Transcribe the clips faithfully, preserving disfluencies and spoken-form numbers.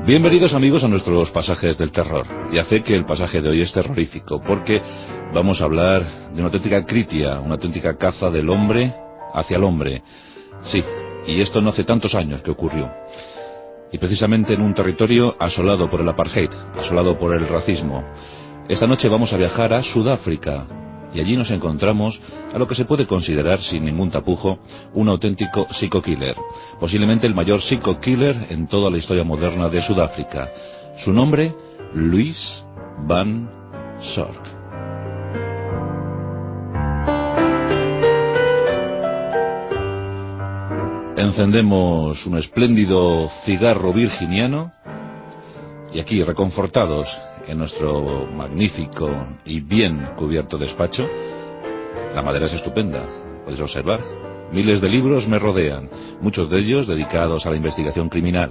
Bienvenidos amigos a nuestros pasajes del terror. Y a fe que el pasaje de hoy es terrorífico, porque vamos a hablar de una auténtica critia, una auténtica caza del hombre hacia el hombre. Sí, y esto no hace tantos años que ocurrió. Y precisamente en un territorio asolado por el apartheid, asolado por el racismo. Esta noche vamos a viajar a Sudáfrica, y allí nos encontramos a lo que se puede considerar, sin ningún tapujo, un auténtico psycho-killer. Posiblemente el mayor psycho-killer en toda la historia moderna de Sudáfrica. Su nombre, Louis van Zork. Encendemos un espléndido cigarro virginiano y aquí, reconfortados en nuestro magnífico y bien cubierto despacho, la madera es estupenda, podéis observar. Miles de libros me rodean, muchos de ellos dedicados a la investigación criminal.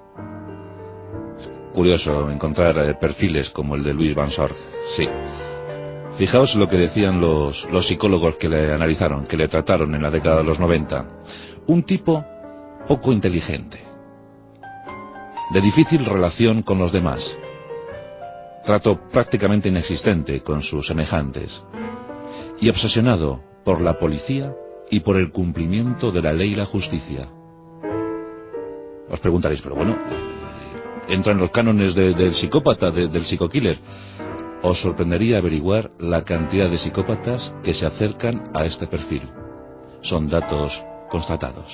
Curioso encontrar eh, perfiles como el de Louis van Zork. Sí. Fijaos lo que decían los, los psicólogos que le analizaron, que le trataron en la década de los noventa. Un tipo poco inteligente, de difícil relación con los demás, trato prácticamente inexistente con sus semejantes, y obsesionado por la policía y por el cumplimiento de la ley y la justicia. Os preguntaréis, pero bueno, ¿entra en los cánones de, del psicópata, de, del psico-killer? Os sorprendería averiguar la cantidad de psicópatas que se acercan a este perfil. Son datos constatados.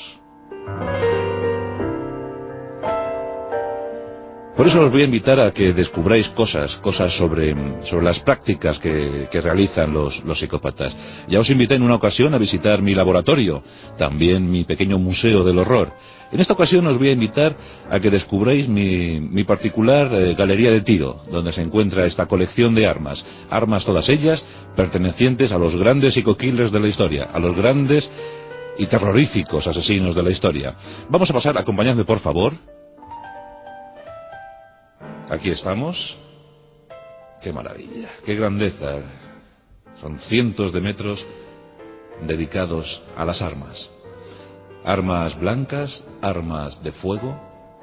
Por eso os voy a invitar a que descubráis cosas, cosas sobre, sobre las prácticas que, que realizan los, los psicópatas. Ya os invité en una ocasión a visitar mi laboratorio, también mi pequeño museo del horror. En esta ocasión os voy a invitar a que descubráis mi, mi particular eh, galería de tiro, donde se encuentra esta colección de armas. Armas todas ellas pertenecientes a los grandes psico-killers de la historia, a los grandes y terroríficos asesinos de la historia. Vamos a pasar, acompañadme por favor. Aquí estamos. Qué maravilla, qué grandeza. Son cientos de metros dedicados a las armas. Armas blancas, armas de fuego.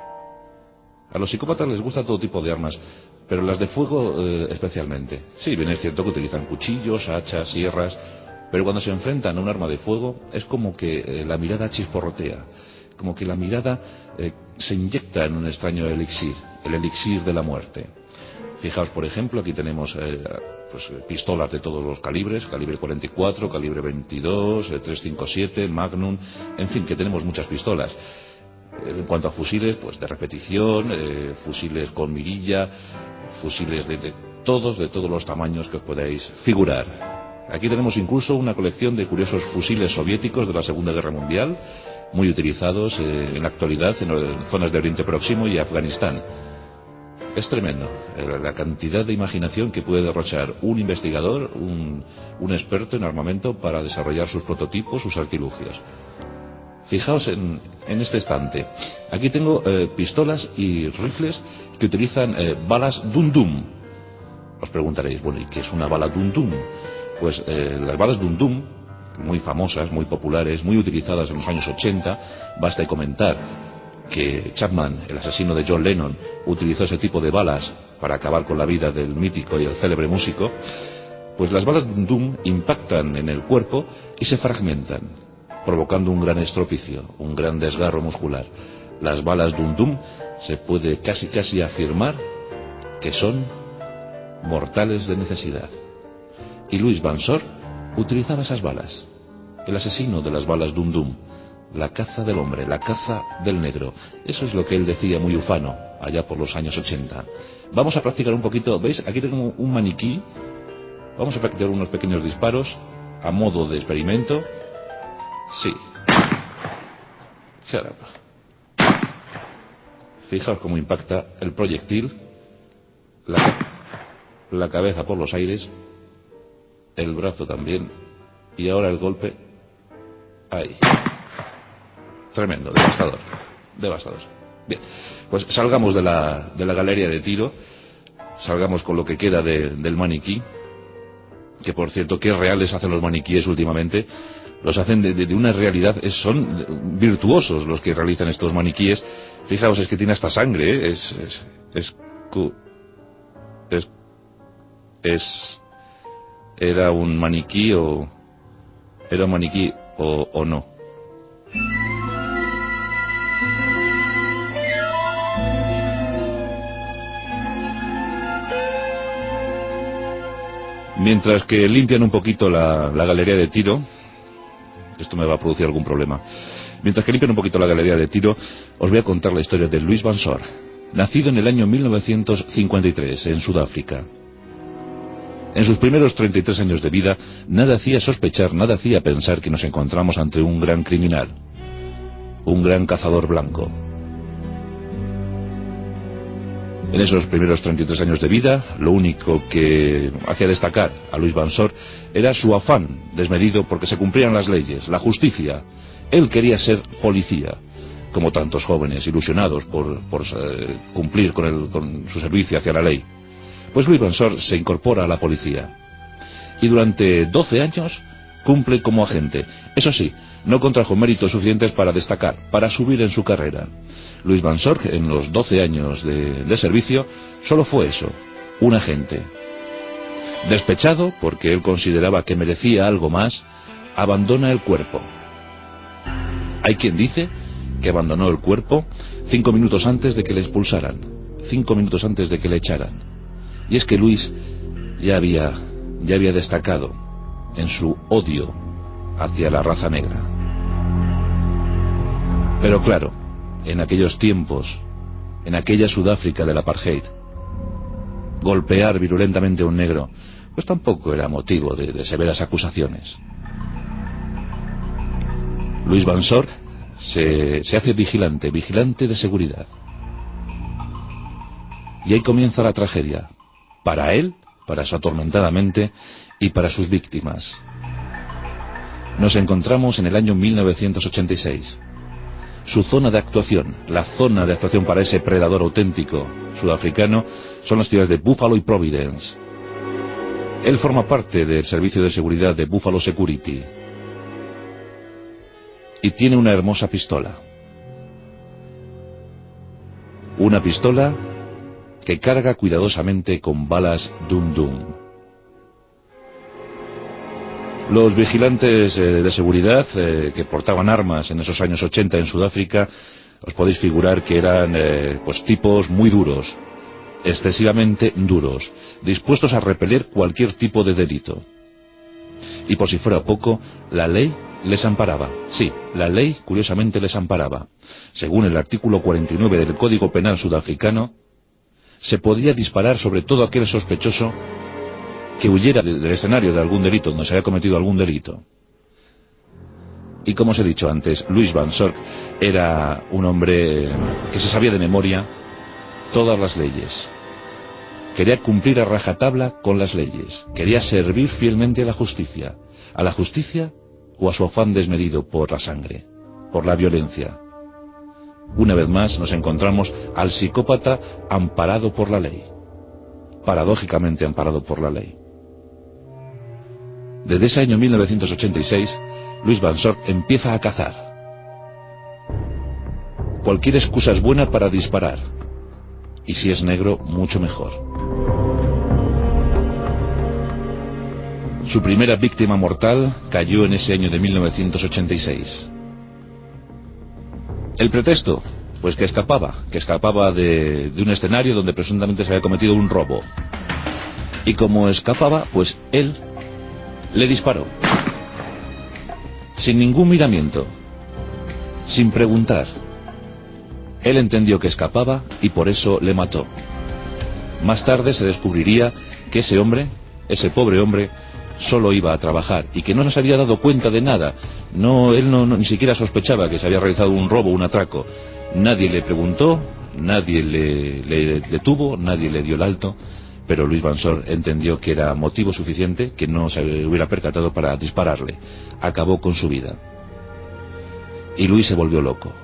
A los psicópatas les gusta todo tipo de armas, pero las de fuego eh, especialmente. Sí, bien es cierto que utilizan cuchillos, hachas, sierras, pero cuando se enfrentan a un arma de fuego es como que eh, la mirada chisporrotea, como que la mirada eh, se inyecta en un extraño elixir, el elixir de la muerte. Fijaos, por ejemplo, aquí tenemos eh, pues, pistolas de todos los calibres, calibre cuarenta y cuatro, calibre veintidós, eh, trescientos cincuenta y siete, Magnum, en fin, que tenemos muchas pistolas. Eh, en cuanto a fusiles, pues de repetición, eh, fusiles con mirilla, fusiles de, de todos, de todos los tamaños que os podáis figurar. Aquí tenemos incluso una colección de curiosos fusiles soviéticos de la Segunda Guerra Mundial, muy utilizados eh, en la actualidad en zonas de Oriente Próximo y Afganistán. Es tremendo eh, la cantidad de imaginación que puede derrochar un investigador, un, un experto en armamento para desarrollar sus prototipos, sus artilugios. Fijaos en, en este estante. Aquí tengo eh, pistolas y rifles que utilizan eh, balas Dum Dum. Os preguntaréis, bueno, ¿y qué es una bala Dum Dum? Pues eh, las balas Dum Dum, muy famosas, muy populares, muy utilizadas en los años ochenta, basta comentar que Chapman, el asesino de John Lennon, utilizó ese tipo de balas para acabar con la vida del mítico y el célebre músico. Pues las balas Dum Dum impactan en el cuerpo y se fragmentan, provocando un gran estropicio, un gran desgarro muscular. Las balas Dum Dum se puede casi casi afirmar que son mortales de necesidad. Y Louis van Zork utilizaba esas balas, el asesino de las balas Dum Dum, la caza del hombre, la caza del negro. Eso es lo que él decía muy ufano, allá por los años ochenta. Vamos a practicar un poquito, ¿veis? Aquí tengo un maniquí. Vamos a practicar unos pequeños disparos a modo de experimento. Sí. Caramba. Fijaos cómo impacta el proyectil, la, la cabeza por los aires, el brazo también, y ahora el golpe. Ahí. Tremendo, devastador, devastador. Bien, pues salgamos de la, de la galería de tiro, salgamos con lo que queda de, del maniquí, que por cierto, qué reales hacen los maniquíes últimamente, Los hacen de, de, de una realidad, es, son virtuosos los que realizan estos maniquíes. Fijaos, es que tiene hasta sangre, ¿eh? es, es, es, es, es, era un maniquí o, era un maniquí o, o no. Mientras que limpian un poquito la, la galería de tiro, esto me va a producir algún problema. Mientras que limpian un poquito la galería de tiro, os voy a contar la historia de Louis Van Sor, nacido en el año mil novecientos cincuenta y tres en Sudáfrica. En sus primeros treinta y tres años de vida, nada hacía sospechar, nada hacía pensar que nos encontramos ante un gran criminal, un gran cazador blanco. En esos primeros treinta y tres años de vida, lo único que hacía destacar a Louis Van Sor era su afán desmedido porque se cumplieran las leyes, la justicia. Él quería ser policía, como tantos jóvenes ilusionados por, por eh, cumplir con, el, con su servicio hacia la ley. Pues Louis Van Sor se incorpora a la policía y durante doce años cumple como agente. Eso sí, no contrajo méritos suficientes para destacar, para subir en su carrera. Louis Van Sor, en los doce años de, de servicio, solo fue eso, un agente. Despechado, porque él consideraba que merecía algo más, abandona el cuerpo. Hay quien dice que abandonó el cuerpo cinco minutos antes de que le expulsaran, cinco minutos antes de que le echaran. Y es que Louis ya había, ya había destacado en su odio hacia la raza negra. Pero claro, en aquellos tiempos, en aquella Sudáfrica del apartheid, golpear virulentamente a un negro, pues tampoco era motivo de, de severas acusaciones. Louis Van Sor se, se hace vigilante, vigilante de seguridad. Y ahí comienza la tragedia, para él, para su atormentada mente y para sus víctimas. Nos encontramos en el año mil novecientos ochenta y seis. Su zona de actuación, la zona de actuación para ese predador auténtico sudafricano, son las ciudades de Buffalo y Providence. Él forma parte del servicio de seguridad de Buffalo Security y tiene una hermosa pistola. Una pistola que carga cuidadosamente con balas Dum Dum. Los vigilantes eh, de seguridad eh, que portaban armas en esos años ochenta en Sudáfrica, os podéis figurar que eran eh, pues tipos muy duros, excesivamente duros, dispuestos a repeler cualquier tipo de delito. Y por si fuera poco, la ley les amparaba. Sí, la ley curiosamente les amparaba. Según el artículo cuarenta y nueve del Código Penal sudafricano, se podía disparar sobre todo aquel sospechoso que huyera del escenario de algún delito, donde se había cometido algún delito. Y como os he dicho antes, Louis Van Sor era un hombre que se sabía de memoria todas las leyes. Quería cumplir a rajatabla con las leyes. Quería servir fielmente a la justicia. A la justicia o a su afán desmedido por la sangre, por la violencia. Una vez más nos encontramos al psicópata amparado por la ley. Paradójicamente amparado por la ley. Desde ese año mil novecientos ochenta y seis, Louis Van Sor empieza a cazar. Cualquier excusa es buena para disparar. Y si es negro, mucho mejor. Su primera víctima mortal cayó en ese año de mil novecientos ochenta y seis. ¿El pretexto? Pues que escapaba, que escapaba de, de un escenario donde presuntamente se había cometido un robo. Y como escapaba, pues él le disparó. Sin ningún miramiento, sin preguntar. Él entendió que escapaba y por eso le mató. Más tarde se descubriría que ese hombre, ese pobre hombre, solo iba a trabajar y que no nos había dado cuenta de nada. No, él no, no ni siquiera sospechaba que se había realizado un robo, un atraco. Nadie le preguntó, nadie le, le detuvo, nadie le dio el alto, pero Louis Van Sor entendió que era motivo suficiente, que no se hubiera percatado para dispararle. Acabó con su vida. Y Louis se volvió loco,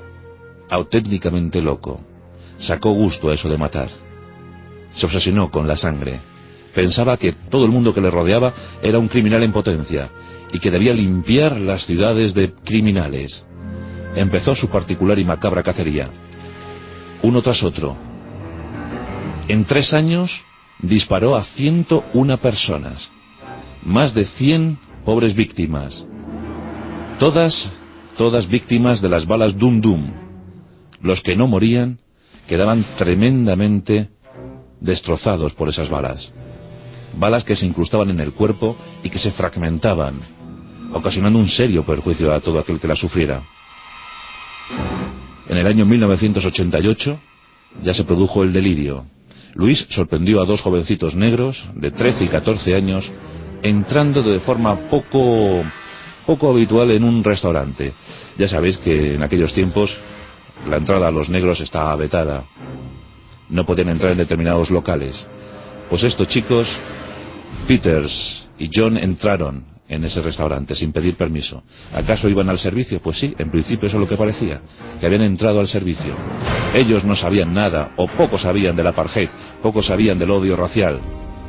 auténticamente loco. Sacó gusto a eso de matar. Se obsesionó con la sangre. Pensaba que todo el mundo que le rodeaba era un criminal en potencia y que debía limpiar las ciudades de criminales. Empezó su particular y macabra cacería, uno tras otro. En tres años disparó a ciento una personas, más de cien pobres víctimas, todas, todas víctimas de las balas Dum Dum. Los que no morían quedaban tremendamente destrozados por esas balas, balas que se incrustaban en el cuerpo y que se fragmentaban, ocasionando un serio perjuicio a todo aquel que la sufriera. En el año mil novecientos ochenta y ocho ya se produjo el delirio. Luis sorprendió a dos jovencitos negros de trece y catorce años entrando de forma poco poco habitual en un restaurante. Ya sabéis que en aquellos tiempos la entrada a los negros estaba vetada, no podían entrar en determinados locales. Pues estos chicos, Peters y John, entraron en ese restaurante sin pedir permiso. ¿Acaso iban al servicio? Pues sí, en principio eso es lo que parecía, que habían entrado al servicio. Ellos no sabían nada, o poco sabían del apartheid, poco sabían del odio racial.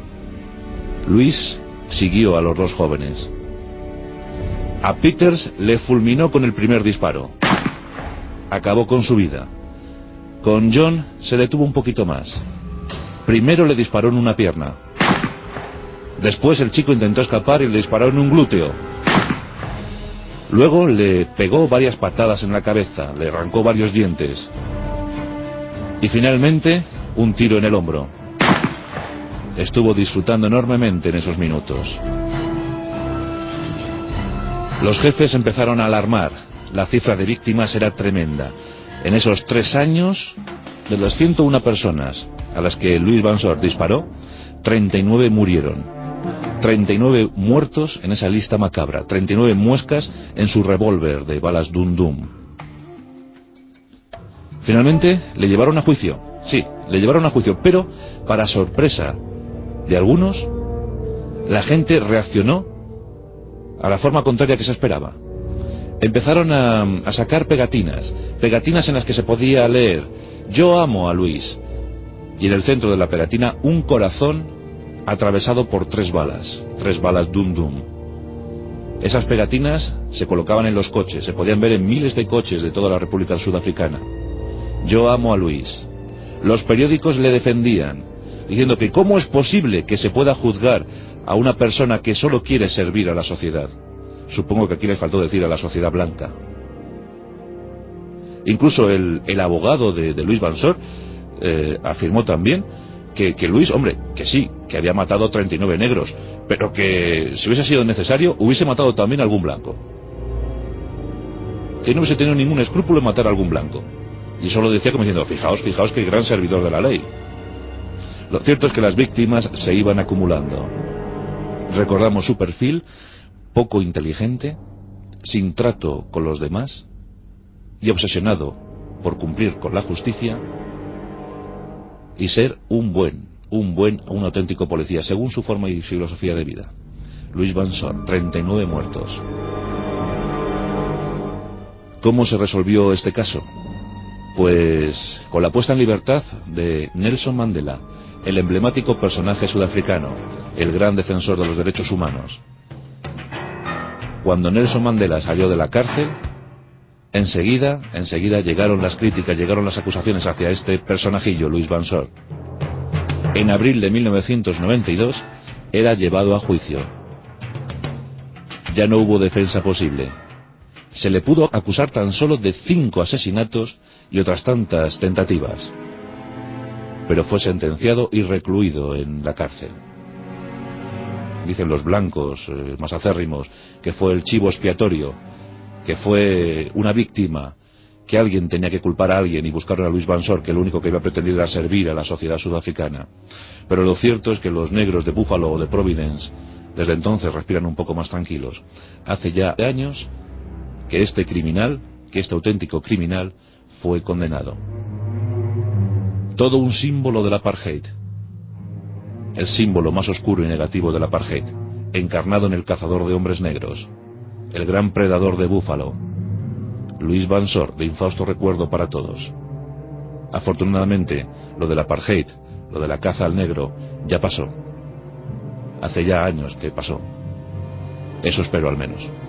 Luis siguió a los dos jóvenes. A Peters le fulminó con el primer disparo. Acabó con su vida. Con John se detuvo un poquito más. Primero le disparó en una pierna. Después el chico intentó escapar y le disparó en un glúteo. Luego le pegó varias patadas en la cabeza, le arrancó varios dientes. Y finalmente, un tiro en el hombro. Estuvo disfrutando enormemente en esos minutos. Los jefes empezaron a alarmar. La cifra de víctimas era tremenda. En esos tres años, de las ciento una personas a las que Louis Vansor disparó, treinta y nueve murieron. treinta y nueve muertos en esa lista macabra. treinta y nueve muescas en su revólver de balas Dum Dum. Finalmente le llevaron a juicio. Sí, le llevaron a juicio, pero para sorpresa de algunos, la gente reaccionó a la forma contraria que se esperaba. Empezaron a, a sacar pegatinas, pegatinas en las que se podía leer: yo amo a Luis, y en el centro de la pegatina un corazón atravesado por tres balas, tres balas Dum Dum. Esas pegatinas se colocaban en los coches, se podían ver en miles de coches de toda la República Sudafricana. Yo amo a Luis. Los periódicos le defendían, diciendo que cómo es posible que se pueda juzgar a una persona que solo quiere servir a la sociedad. Supongo que aquí les faltó decir a la sociedad blanca. Incluso el, el abogado de, de Louis Vansor eh, afirmó también que, que Luis, hombre, que sí, que había matado a treinta y nueve negros, pero que si hubiese sido necesario hubiese matado también a algún blanco, que no hubiese tenido ningún escrúpulo en matar a algún blanco. Y eso lo decía como diciendo: fijaos, fijaos qué gran servidor de la ley. Lo cierto es que las víctimas se iban acumulando. Recordamos su perfil: poco inteligente, sin trato con los demás y obsesionado por cumplir con la justicia y ser un buen, un buen, un auténtico policía, según su forma y filosofía de vida. Louis Vansor, treinta y nueve muertos. ¿Cómo se resolvió este caso? Pues con la puesta en libertad de Nelson Mandela, el emblemático personaje sudafricano, el gran defensor de los derechos humanos. Cuando Nelson Mandela salió de la cárcel, enseguida, enseguida llegaron las críticas, llegaron las acusaciones hacia este personajillo, Louis Vansor. En abril de mil novecientos noventa y dos era llevado a juicio. Ya no hubo defensa posible. Se le pudo acusar tan solo de cinco asesinatos y otras tantas tentativas, pero fue sentenciado y recluido en la cárcel. Dicen los blancos eh, más acérrimos que fue el chivo expiatorio, que fue una víctima, que alguien tenía que culpar a alguien y buscar a Louis Vansor, que lo único que iba a pretender era servir a la sociedad sudafricana. Pero lo cierto es que los negros de Buffalo o de Providence desde entonces respiran un poco más tranquilos. Hace ya años que este criminal, que este auténtico criminal fue condenado. Todo un símbolo del apartheid, el símbolo más oscuro y negativo del apartheid, encarnado en el cazador de hombres negros, el gran predador de Búfalo, Louis Vansor, de infausto recuerdo para todos. Afortunadamente, lo del apartheid, lo de la caza al negro, ya pasó. Hace ya años que pasó. Eso espero al menos.